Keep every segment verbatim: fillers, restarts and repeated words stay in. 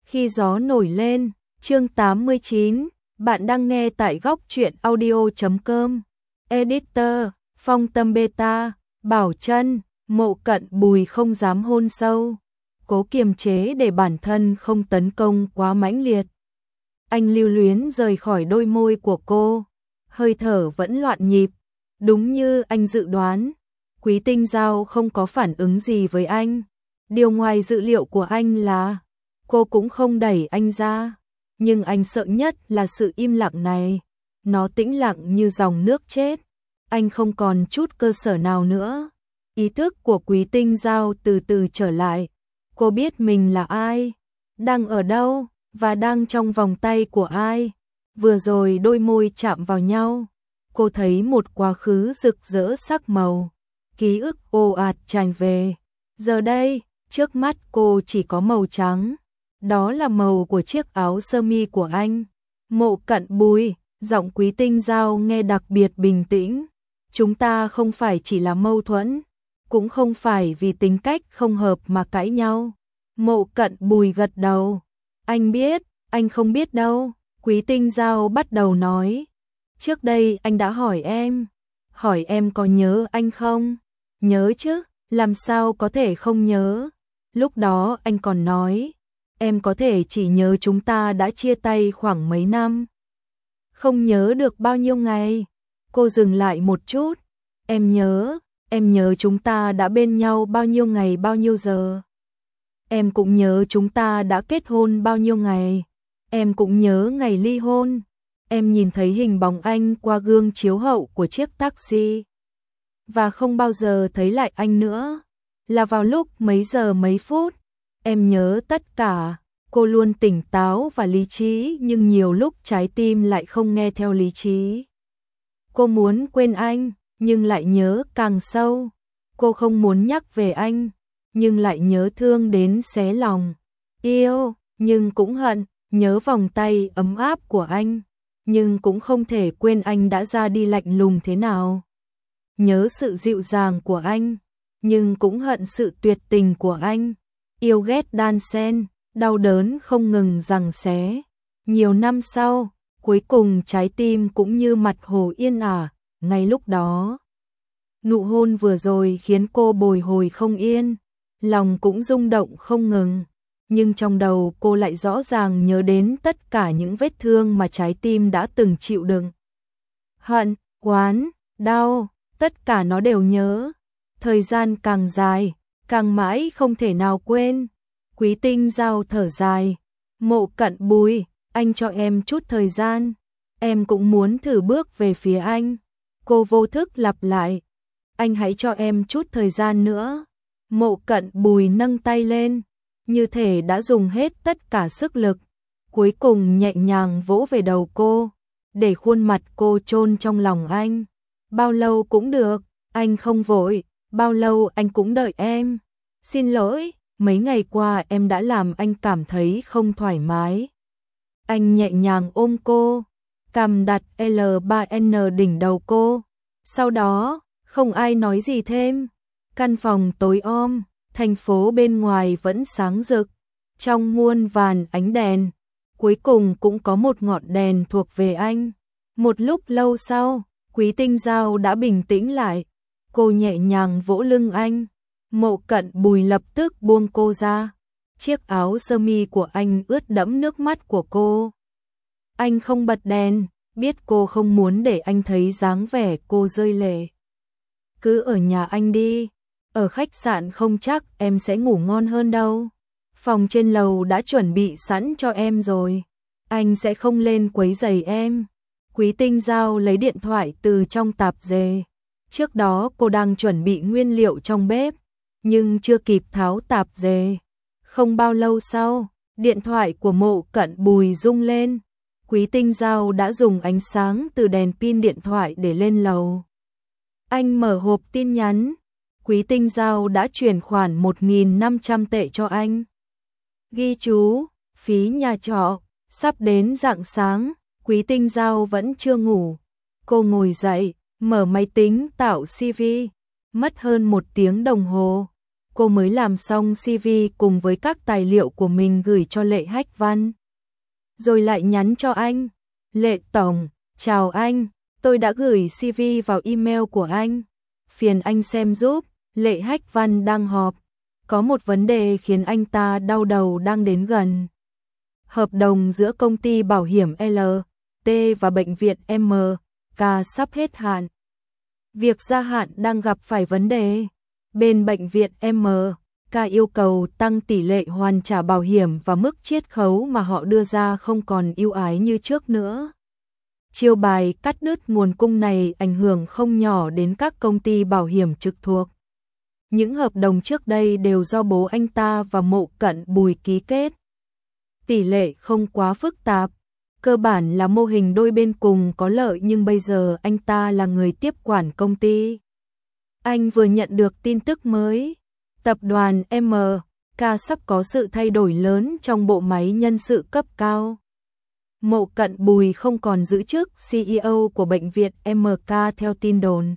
Khi gió nổi lên, chương tám mươi chín, bạn đang nghe tại góc truyện audio chấm com. Editor, Phong Tâm Beta, Bảo Trân, Mộ Cận Bùi không dám hôn sâu, cố kiềm chế để bản thân không tấn công quá mãnh liệt. Anh lưu luyến rời khỏi đôi môi của cô, hơi thở vẫn loạn nhịp, đúng như anh dự đoán. Quý Tinh Giao không có phản ứng gì với anh. Điều ngoài dự liệu của anh là cô cũng không đẩy anh ra, nhưng anh sợ nhất là sự im lặng này. Nó tĩnh lặng như dòng nước chết. Anh không còn chút cơ sở nào nữa. Ý thức của Quý Tinh Giao từ từ trở lại. Cô biết mình là ai, đang ở đâu, và đang trong vòng tay của ai. Vừa rồi đôi môi chạm vào nhau, cô thấy một quá khứ rực rỡ sắc màu. Ký ức ồ ạt tràn về. Giờ đây, trước mắt cô chỉ có màu trắng. Đó là màu của chiếc áo sơ mi của anh. Mộ Cận Bùi, giọng Quý Tinh Giao nghe đặc biệt bình tĩnh. Chúng ta không phải chỉ là mâu thuẫn, cũng không phải vì tính cách không hợp mà cãi nhau. Mộ Cận Bùi gật đầu. Anh biết, anh không biết đâu. Quý Tinh Giao bắt đầu nói. Trước đây anh đã hỏi em. Hỏi em có nhớ anh không? Nhớ chứ, làm sao có thể không nhớ. Lúc đó anh còn nói, em có thể chỉ nhớ chúng ta đã chia tay khoảng mấy năm. Không nhớ được bao nhiêu ngày. Cô dừng lại một chút. Em nhớ, em nhớ chúng ta đã bên nhau bao nhiêu ngày bao nhiêu giờ. Em cũng nhớ chúng ta đã kết hôn bao nhiêu ngày. Em cũng nhớ ngày ly hôn. Em nhìn thấy hình bóng anh qua gương chiếu hậu của chiếc taxi. Và không bao giờ thấy lại anh nữa. Là vào lúc mấy giờ mấy phút. Em nhớ tất cả. Cô luôn tỉnh táo và lý trí, nhưng nhiều lúc trái tim lại không nghe theo lý trí. Cô muốn quên anh, nhưng lại nhớ càng sâu. Cô không muốn nhắc về anh, nhưng lại nhớ thương đến xé lòng. Yêu, nhưng cũng hận. Nhớ vòng tay ấm áp của anh, nhưng cũng không thể quên anh đã ra đi lạnh lùng thế nào. Nhớ sự dịu dàng của anh, nhưng cũng hận sự tuyệt tình của anh. Yêu ghét đan xen, đau đớn không ngừng giằng xé. Nhiều năm sau, cuối cùng trái tim cũng như mặt hồ yên ả. Ngay lúc đó, nụ hôn vừa rồi khiến cô bồi hồi không yên, lòng cũng rung động không ngừng. Nhưng trong đầu cô lại rõ ràng nhớ đến tất cả những vết thương mà trái tim đã từng chịu đựng. Hận, oán, đau, tất cả nó đều nhớ. Thời gian càng dài, càng mãi không thể nào quên. Quý Tinh Giao thở dài. Mộ Cận Bùi, anh cho em chút thời gian. Em cũng muốn thử bước về phía anh. Cô vô thức lặp lại. Anh hãy cho em chút thời gian nữa. Mộ Cận Bùi nâng tay lên, như thể đã dùng hết tất cả sức lực, cuối cùng nhẹ nhàng vỗ về đầu cô, để khuôn mặt cô chôn trong lòng anh. Bao lâu cũng được, anh không vội, bao lâu anh cũng đợi em. Xin lỗi, mấy ngày qua em đã làm anh cảm thấy không thoải mái. Anh nhẹ nhàng ôm cô, cằm đặt L ba N đỉnh đầu cô. Sau đó, không ai nói gì thêm. Căn phòng tối om. Thành phố bên ngoài vẫn sáng rực, trong muôn vàn ánh đèn, cuối cùng cũng có một ngọn đèn thuộc về anh. Một lúc lâu sau, Quý Tinh Giao đã bình tĩnh lại, cô nhẹ nhàng vỗ lưng anh. Mộ Cận Bùi lập tức buông cô ra. Chiếc áo sơ mi của anh ướt đẫm nước mắt của cô. Anh không bật đèn, biết cô không muốn để anh thấy dáng vẻ cô rơi lệ. Cứ ở nhà anh đi. Ở khách sạn không chắc em sẽ ngủ ngon hơn đâu. Phòng trên lầu đã chuẩn bị sẵn cho em rồi. Anh sẽ không lên quấy rầy em. Quý Tinh Giao lấy điện thoại từ trong tạp dề. Trước đó cô đang chuẩn bị nguyên liệu trong bếp, nhưng chưa kịp tháo tạp dề. Không bao lâu sau, điện thoại của Mộ Cận Bùi rung lên. Quý Tinh Giao đã dùng ánh sáng từ đèn pin điện thoại để lên lầu. Anh mở hộp tin nhắn. Quý Tinh Giao đã chuyển khoản một nghìn năm trăm tệ cho anh. Ghi chú, phí nhà trọ. Sắp đến rạng sáng, Quý Tinh Giao vẫn chưa ngủ. Cô ngồi dậy, mở máy tính tạo xê vê. Mất hơn một tiếng đồng hồ, cô mới làm xong xê vê cùng với các tài liệu của mình gửi cho Lệ Hách Văn. Rồi lại nhắn cho anh, Lệ Tổng, chào anh, tôi đã gửi xê vê vào email của anh. Phiền anh xem giúp, Lệ Hách Văn đang họp. Có một vấn đề khiến anh ta đau đầu đang đến gần. Hợp đồng giữa công ty bảo hiểm lờ tê và bệnh viện em ca sắp hết hạn. Việc gia hạn đang gặp phải vấn đề. Bên bệnh viện em ca yêu cầu tăng tỷ lệ hoàn trả bảo hiểm và mức chiết khấu mà họ đưa ra không còn ưu ái như trước nữa. Chiêu bài cắt đứt nguồn cung này ảnh hưởng không nhỏ đến các công ty bảo hiểm trực thuộc. Những hợp đồng trước đây đều do bố anh ta và Mộ Cận Bùi ký kết. Tỷ lệ không quá phức tạp, cơ bản là mô hình đôi bên cùng có lợi, nhưng bây giờ anh ta là người tiếp quản công ty. Anh vừa nhận được tin tức mới, tập đoàn em ca sắp có sự thay đổi lớn trong bộ máy nhân sự cấp cao. Mộ Cận Bùi không còn giữ chức xê e ô của bệnh viện em ca theo tin đồn.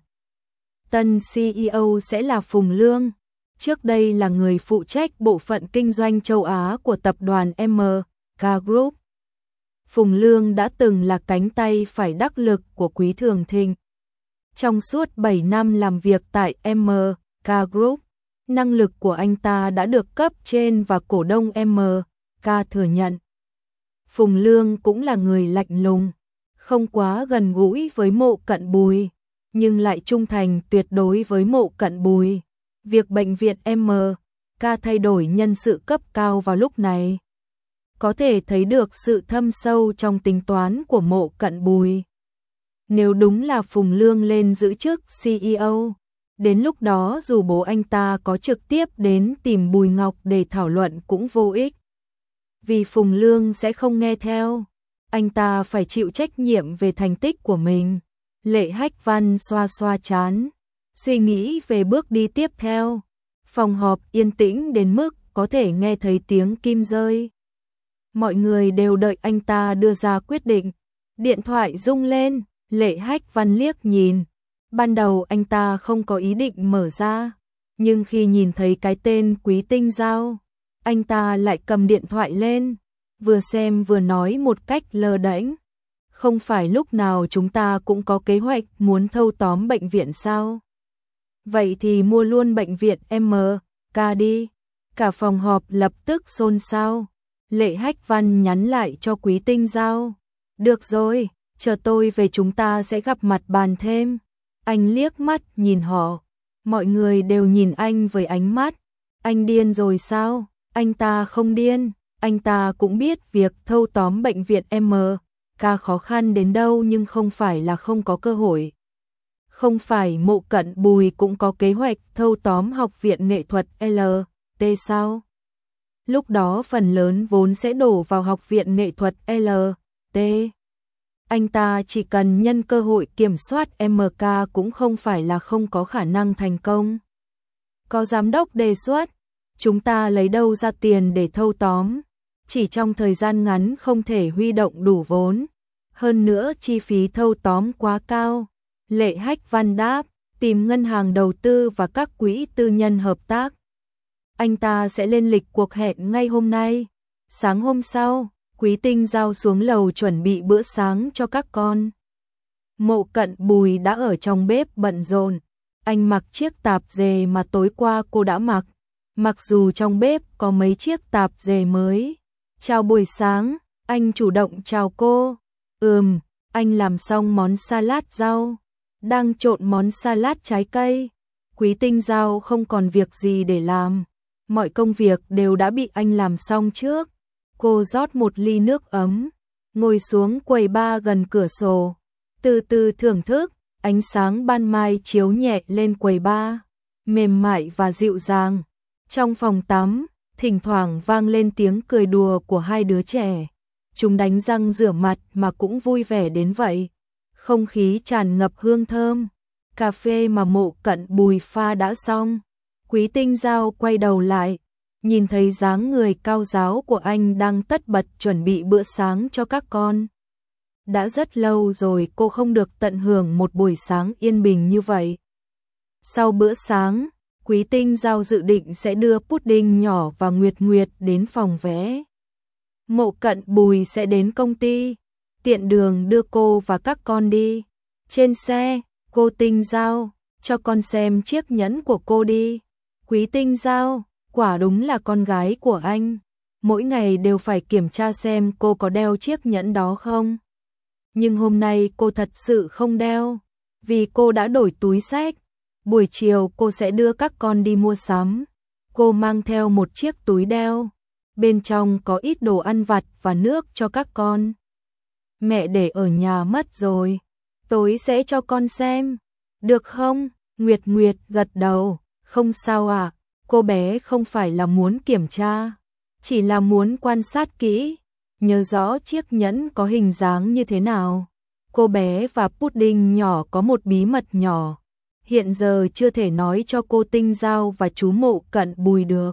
Tân xê e ô sẽ là Phùng Lương, trước đây là người phụ trách bộ phận kinh doanh châu Á của tập đoàn em ca Group. Phùng Lương đã từng là cánh tay phải đắc lực của Quý Thường Thịnh. Trong suốt bảy năm làm việc tại em ca Group, năng lực của anh ta đã được cấp trên và cổ đông em ca thừa nhận. Phùng Lương cũng là người lạnh lùng, không quá gần gũi với Mộ Cận Bùi, nhưng lại trung thành tuyệt đối với Mộ Cận Bùi. Việc bệnh viện em ca thay đổi nhân sự cấp cao vào lúc này có thể thấy được sự thâm sâu trong tính toán của Mộ Cận Bùi. Nếu đúng là Phùng Lương lên giữ chức xê e ô, đến lúc đó dù bố anh ta có trực tiếp đến tìm Bùi Ngọc để thảo luận cũng vô ích. Vì Phùng Lương sẽ không nghe theo, anh ta phải chịu trách nhiệm về thành tích của mình. Lệ Hách Văn xoa xoa trán, suy nghĩ về bước đi tiếp theo. Phòng họp yên tĩnh đến mức có thể nghe thấy tiếng kim rơi. Mọi người đều đợi anh ta đưa ra quyết định. Điện thoại rung lên, Lệ Hách Văn liếc nhìn. Ban đầu anh ta không có ý định mở ra, nhưng khi nhìn thấy cái tên Quý Tinh Giao, anh ta lại cầm điện thoại lên, vừa xem vừa nói một cách lơ đễnh. Không phải lúc nào chúng ta cũng có kế hoạch muốn thâu tóm bệnh viện sao? Vậy thì mua luôn bệnh viện em ca đi. Cả phòng họp lập tức xôn xao. Lệ Hách Văn nhắn lại cho Quý Tinh Giao. Được rồi, chờ tôi về chúng ta sẽ gặp mặt bàn thêm. Anh liếc mắt nhìn họ. Mọi người đều nhìn anh với ánh mắt. Anh điên rồi sao? Anh ta không điên. Anh ta cũng biết việc thâu tóm bệnh viện em ca khó khăn đến đâu, nhưng không phải là không có cơ hội. Không phải Mộ Cận Bùi cũng có kế hoạch thâu tóm học viện nghệ thuật lờ tê sao? Lúc đó phần lớn vốn sẽ đổ vào học viện nghệ thuật lờ tê. Anh ta chỉ cần nhân cơ hội kiểm soát em ca cũng không phải là không có khả năng thành công. Có giám đốc đề xuất, chúng ta lấy đâu ra tiền để thâu tóm? Chỉ trong thời gian ngắn không thể huy động đủ vốn. Hơn nữa chi phí thâu tóm quá cao. Lệ Hách Văn đáp, tìm ngân hàng đầu tư và các quỹ tư nhân hợp tác. Anh ta sẽ lên lịch cuộc hẹn ngay hôm nay. Sáng hôm sau, Quý Tinh Giao xuống lầu chuẩn bị bữa sáng cho các con. Mộ Cận Bùi đã ở trong bếp bận rộn. Anh mặc chiếc tạp dề mà tối qua cô đã mặc. Mặc dù trong bếp có mấy chiếc tạp dề mới. Chào buổi sáng, anh chủ động chào cô. Ừm, anh làm xong món salad rau. Đang trộn món salad trái cây. Quý Tinh Giao không còn việc gì để làm. Mọi công việc đều đã bị anh làm xong trước. Cô rót một ly nước ấm, ngồi xuống quầy bar gần cửa sổ, từ từ thưởng thức. Ánh sáng ban mai chiếu nhẹ lên quầy bar, mềm mại và dịu dàng. Trong phòng tắm, thỉnh thoảng vang lên tiếng cười đùa của hai đứa trẻ. Chúng đánh răng rửa mặt mà cũng vui vẻ đến vậy. Không khí tràn ngập hương thơm. Cà phê mà Mộ Cận Bùi pha đã xong. Quý Tinh Giao quay đầu lại, nhìn thấy dáng người cao ráo của anh đang tất bật chuẩn bị bữa sáng cho các con. Đã rất lâu rồi cô không được tận hưởng một buổi sáng yên bình như vậy. Sau bữa sáng, Quý Tinh Giao dự định sẽ đưa Pudding nhỏ và Nguyệt Nguyệt đến phòng vé. Mộ Cận Bùi sẽ đến công ty, tiện đường đưa cô và các con đi. Trên xe, cô Tinh Giao, cho con xem chiếc nhẫn của cô đi. Quý Tinh Giao, quả đúng là con gái của anh. Mỗi ngày đều phải kiểm tra xem cô có đeo chiếc nhẫn đó không. Nhưng hôm nay cô thật sự không đeo, vì cô đã đổi túi xách. Buổi chiều cô sẽ đưa các con đi mua sắm. Cô mang theo một chiếc túi đeo, bên trong có ít đồ ăn vặt và nước cho các con. Mẹ để ở nhà mất rồi, tối sẽ cho con xem, được không? Nguyệt Nguyệt gật đầu, không sao ạ, cô bé không phải là muốn kiểm tra, chỉ là muốn quan sát kỹ, nhớ rõ chiếc nhẫn có hình dáng như thế nào. Cô bé và Pudding nhỏ có một bí mật nhỏ, hiện giờ chưa thể nói cho cô Tinh Giao và chú Mộ Cận Bùi được.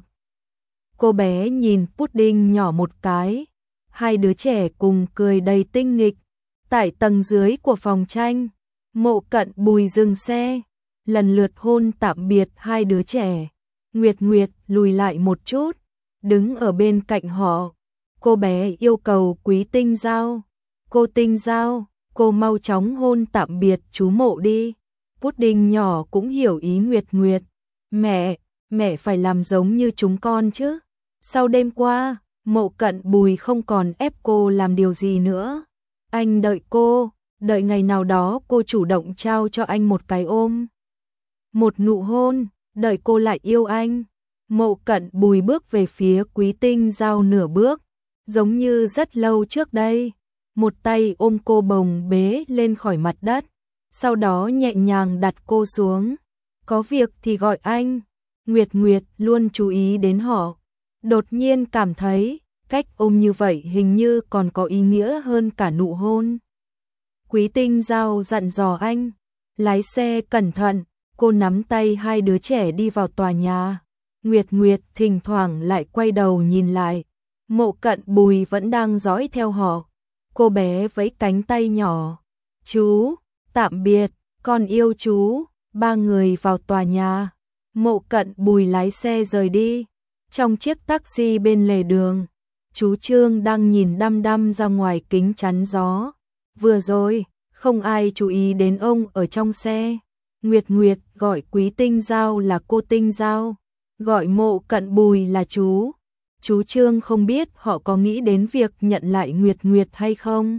Cô bé nhìn Pudding nhỏ một cái, hai đứa trẻ cùng cười đầy tinh nghịch. Tại tầng dưới của phòng tranh, Mộ Cận Bùi dừng xe, lần lượt hôn tạm biệt hai đứa trẻ. Nguyệt Nguyệt lùi lại một chút, đứng ở bên cạnh họ. Cô bé yêu cầu Quý Tinh Giao, cô Tinh Giao, cô mau chóng hôn tạm biệt chú Mộ đi. Pudding nhỏ cũng hiểu ý Nguyệt Nguyệt. Mẹ, mẹ phải làm giống như chúng con chứ. Sau đêm qua, Mộ Cận Bùi không còn ép cô làm điều gì nữa. Anh đợi cô, đợi ngày nào đó cô chủ động trao cho anh một cái ôm, một nụ hôn, đợi cô lại yêu anh. Mộ Cận Bùi bước về phía Quý Tinh Giao nửa bước, giống như rất lâu trước đây. Một tay ôm cô bồng bế lên khỏi mặt đất, sau đó nhẹ nhàng đặt cô xuống. Có việc thì gọi anh. Nguyệt Nguyệt luôn chú ý đến họ, đột nhiên cảm thấy cách ôm như vậy hình như còn có ý nghĩa hơn cả nụ hôn. Quý Tinh Giao dặn dò anh, lái xe cẩn thận. Cô nắm tay hai đứa trẻ đi vào tòa nhà. Nguyệt Nguyệt thỉnh thoảng lại quay đầu nhìn lại. Mộ Cận Bùi vẫn đang dõi theo họ. Cô bé vẫy cánh tay nhỏ. Chú, tạm biệt, con yêu chú. Ba người vào tòa nhà. Mộ Cận Bùi lái xe rời đi. Trong chiếc taxi bên lề đường, chú Trương đang nhìn đăm đăm ra ngoài kính chắn gió. Vừa rồi, không ai chú ý đến ông ở trong xe. Nguyệt Nguyệt gọi Quý Tinh Giao là cô Tinh Giao, gọi Mộ Cận Bùi là chú. Chú Trương không biết họ có nghĩ đến việc nhận lại Nguyệt Nguyệt hay không.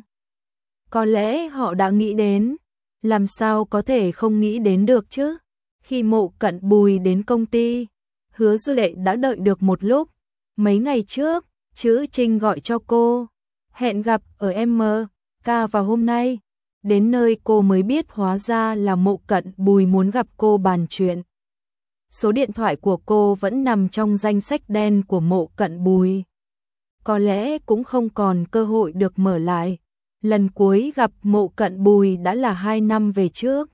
Có lẽ họ đã nghĩ đến, làm sao có thể không nghĩ đến được chứ. Khi Mộ Cận Bùi đến công ty, Hứa Du Lệ đã đợi được một lúc. Mấy ngày trước, Chữ Trinh gọi cho cô, hẹn gặp ở em ca vào hôm nay. Đến nơi cô mới biết hóa ra là Mộ Cận Bùi muốn gặp cô bàn chuyện. Số điện thoại của cô vẫn nằm trong danh sách đen của Mộ Cận Bùi. Có lẽ cũng không còn cơ hội được mở lại. Lần cuối gặp Mộ Cận Bùi đã là hai năm về trước.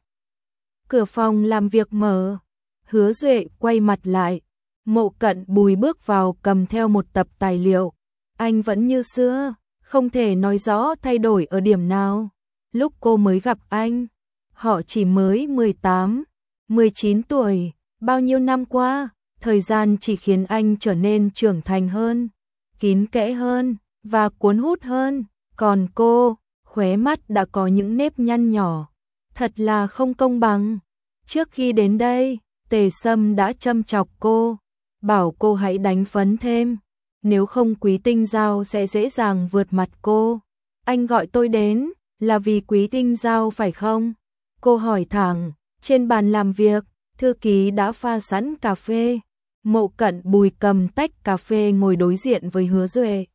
Cửa phòng làm việc mở, Hứa Duệ quay mặt lại. Mộ Cận Bùi bước vào cầm theo một tập tài liệu. Anh vẫn như xưa, không thể nói rõ thay đổi ở điểm nào. Lúc cô mới gặp anh, họ chỉ mới mười tám, mười chín tuổi. Bao nhiêu năm qua, thời gian chỉ khiến anh trở nên trưởng thành hơn, kín kẽ hơn và cuốn hút hơn. Còn cô, khóe mắt đã có những nếp nhăn nhỏ. Thật là không công bằng. Trước khi đến đây, Tề Sâm đã châm chọc cô, bảo cô hãy đánh phấn thêm, nếu không Quý Tinh Giao sẽ dễ dàng vượt mặt cô. Anh gọi tôi đến là vì Quý Tinh Giao phải không? Cô hỏi thẳng. Trên bàn làm việc, thư ký đã pha sẵn cà phê. Mộ Cận Bùi cầm tách cà phê ngồi đối diện với Hứa Duệ.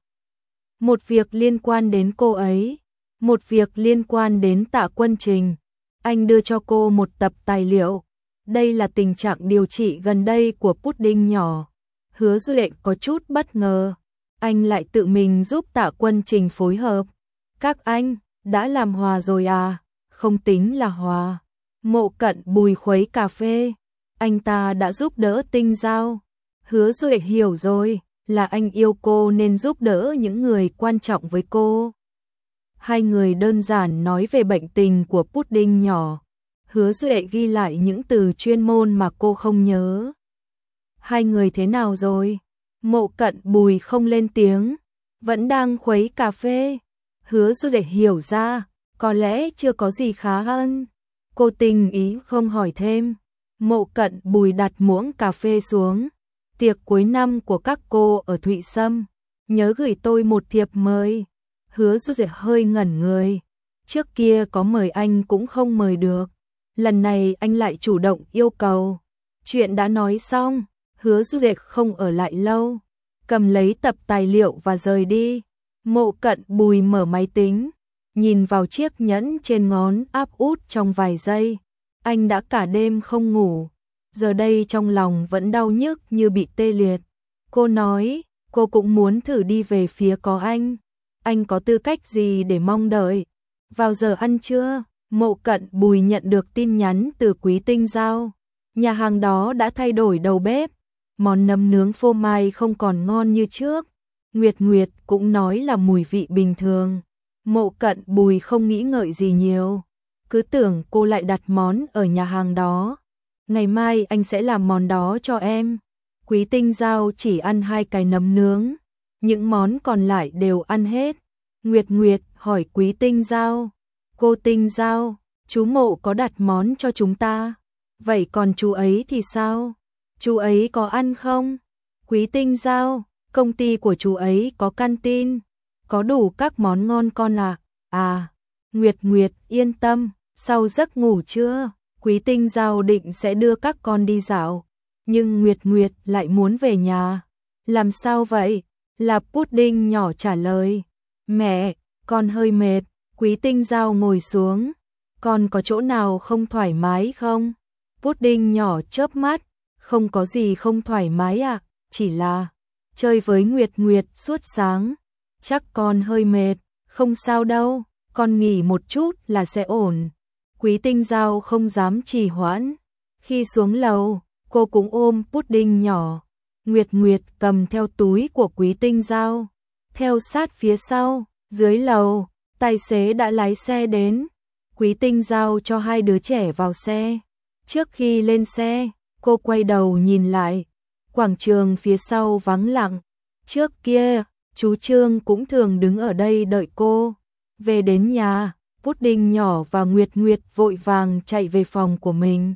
Một việc liên quan đến cô ấy, một việc liên quan đến Tạ Quân Trình. Anh đưa cho cô một tập tài liệu. Đây là tình trạng điều trị gần đây của Pudding nhỏ. Hứa Duệ có chút bất ngờ. Anh lại tự mình giúp Tạ Quân Trình phối hợp. Các anh đã làm hòa rồi à? Không tính là hòa. Mộ Cận Bùi khuấy cà phê. Anh ta đã giúp đỡ Tinh Giao. Hứa Duệ hiểu rồi, là anh yêu cô nên giúp đỡ những người quan trọng với cô. Hai người đơn giản nói về bệnh tình của Pudding nhỏ. Hứa Duệ ghi lại những từ chuyên môn mà cô không nhớ. hai người thế nào rồi? Mộ Cận Bùi không lên tiếng, vẫn đang khuấy cà phê. Hứa Du để hiểu ra, có lẽ chưa có gì khá hơn. Cô tình ý không hỏi thêm. Mộ Cận Bùi đặt muỗng cà phê xuống. Tiệc cuối năm của các cô ở Thụy Sâm, nhớ gửi tôi một thiệp mời. Hứa Du Diệp hơi ngẩn người. Trước kia có mời anh cũng không mời được. Lần này anh lại chủ động yêu cầu. Chuyện đã nói xong, Hứa Du Diệp không ở lại lâu. Cầm lấy tập tài liệu và rời đi. Mộ Cận Bùi mở máy tính, nhìn vào chiếc nhẫn trên ngón áp út trong vài giây. Anh đã cả đêm không ngủ. Giờ đây trong lòng vẫn đau nhức như bị tê liệt. Cô nói, cô cũng muốn thử đi về phía có anh. Anh có tư cách gì để mong đợi? Vào giờ ăn trưa, Mộ Cận Bùi nhận được tin nhắn từ Quý Tinh Giao. Nhà hàng đó đã thay đổi đầu bếp. Món nấm nướng phô mai không còn ngon như trước. Nguyệt Nguyệt cũng nói là mùi vị bình thường. Mộ Cận Bùi không nghĩ ngợi gì nhiều. Cứ tưởng cô lại đặt món ở nhà hàng đó. Ngày mai anh sẽ làm món đó cho em. Quý Tinh Giao chỉ ăn hai cái nấm nướng. Những món còn lại đều ăn hết. Nguyệt Nguyệt hỏi Quý Tinh Giao. Cô Tinh Giao, chú Mộ có đặt món cho chúng ta. Vậy còn chú ấy thì sao? Chú ấy có ăn không? Quý Tinh Giao, công ty của chú ấy có canteen. Có đủ các món ngon con ạ. À? à, Nguyệt Nguyệt yên tâm, sau giấc ngủ trưa, Quý Tinh Giao định sẽ đưa các con đi dạo. Nhưng Nguyệt Nguyệt lại muốn về nhà. Làm sao vậy? Là Pudding nhỏ trả lời. Mẹ, con hơi mệt. Quý Tinh Giao ngồi xuống. Con có chỗ nào không thoải mái không? Pudding nhỏ chớp mắt. Không có gì không thoải mái ạ, à? Chỉ là chơi với Nguyệt Nguyệt suốt sáng. Chắc con hơi mệt, không sao đâu, con nghỉ một chút là sẽ ổn. Quý Tinh Giao không dám trì hoãn. Khi xuống lầu, cô cũng ôm Pudding nhỏ. Nguyệt Nguyệt cầm theo túi của Quý Tinh Giao. Theo sát phía sau, dưới lầu, tài xế đã lái xe đến. Quý Tinh Giao cho hai đứa trẻ vào xe. Trước khi lên xe, cô quay đầu nhìn lại. Quảng trường phía sau vắng lặng. Trước kia, chú Trương cũng thường đứng ở đây đợi cô. Về đến nhà, Pudding nhỏ và Nguyệt Nguyệt vội vàng chạy về phòng của mình.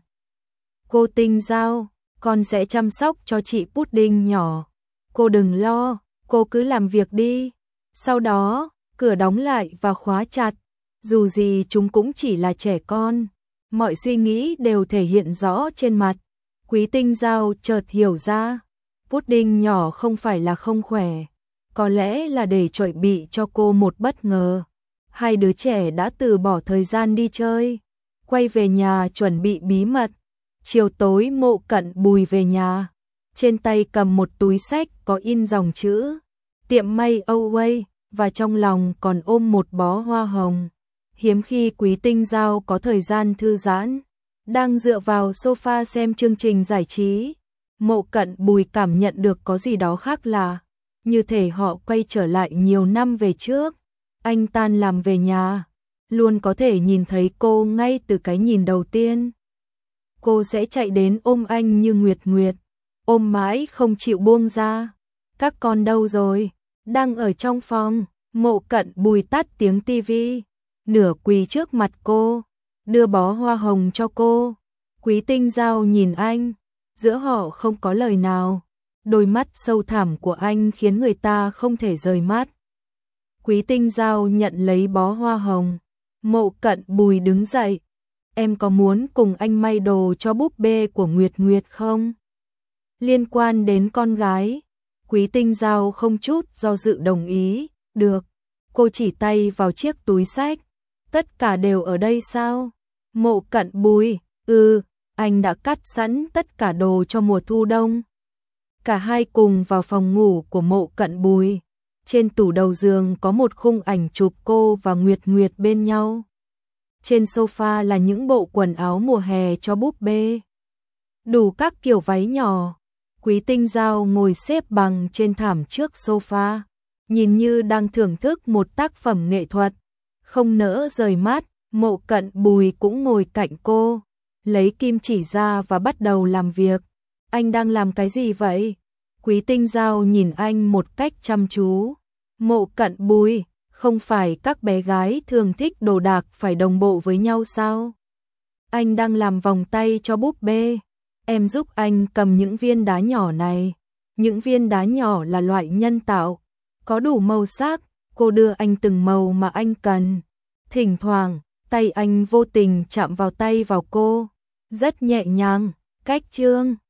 Cô Tinh Giao, con sẽ chăm sóc cho chị Pudding nhỏ. Cô đừng lo, cô cứ làm việc đi. Sau đó, cửa đóng lại và khóa chặt. Dù gì chúng cũng chỉ là trẻ con. Mọi suy nghĩ đều thể hiện rõ trên mặt. Quý Tinh Giao chợt hiểu ra. Pudding nhỏ không phải là không khỏe. Có lẽ là để chuẩn bị cho cô một bất ngờ. Hai đứa trẻ đã từ bỏ thời gian đi chơi. Quay về nhà chuẩn bị bí mật. Chiều tối Mộ Cận Bùi về nhà. Trên tay cầm một túi sách có in dòng chữ tiệm may Away. Và trong lòng còn ôm một bó hoa hồng. Hiếm khi Quý Tinh Giao có thời gian thư giãn. Đang dựa vào sofa xem chương trình giải trí. Mộ Cận Bùi cảm nhận được có gì đó khác lạ. Như thể họ quay trở lại nhiều năm về trước. Anh tan làm về nhà. Luôn có thể nhìn thấy cô ngay từ cái nhìn đầu tiên. Cô sẽ chạy đến ôm anh như Nguyệt Nguyệt. Ôm mãi không chịu buông ra. Các con đâu rồi? Đang ở trong phòng. Mộ Cận Bùi tắt tiếng tivi. Nửa quỳ trước mặt cô. Đưa bó hoa hồng cho cô. Quý Tinh Giao nhìn anh. Giữa họ không có lời nào. Đôi mắt sâu thẳm của anh khiến người ta không thể rời mắt. Quý Tinh Giao nhận lấy bó hoa hồng. Mộ Cận Bùi đứng dậy. Em có muốn cùng anh may đồ cho búp bê của Nguyệt Nguyệt không? Liên quan đến con gái. Quý Tinh Giao không chút do dự đồng ý. Được. Cô chỉ tay vào chiếc túi sách. Tất cả đều ở đây sao? Mộ Cận Bùi. Ừ, anh đã cắt sẵn tất cả đồ cho mùa thu đông. Cả hai cùng vào phòng ngủ của Mộ Cận Bùi. Trên tủ đầu giường có một khung ảnh chụp cô và Nguyệt Nguyệt bên nhau. Trên sofa là những bộ quần áo mùa hè cho búp bê. Đủ các kiểu váy nhỏ. Quý Tinh Giao ngồi xếp bằng trên thảm trước sofa. Nhìn như đang thưởng thức một tác phẩm nghệ thuật. Không nỡ rời mắt, Mộ Cận Bùi cũng ngồi cạnh cô. Lấy kim chỉ ra và bắt đầu làm việc. Anh đang làm cái gì vậy? Quý Tinh Giao nhìn anh một cách chăm chú. Mộ Cận Bùi, không phải các bé gái thường thích đồ đạc phải đồng bộ với nhau sao? Anh đang làm vòng tay cho búp bê. Em giúp anh cầm những viên đá nhỏ này. Những viên đá nhỏ là loại nhân tạo, có đủ màu sắc, cô đưa anh từng màu mà anh cần. Thỉnh thoảng, tay anh vô tình chạm vào tay vào cô, rất nhẹ nhàng, cách chương.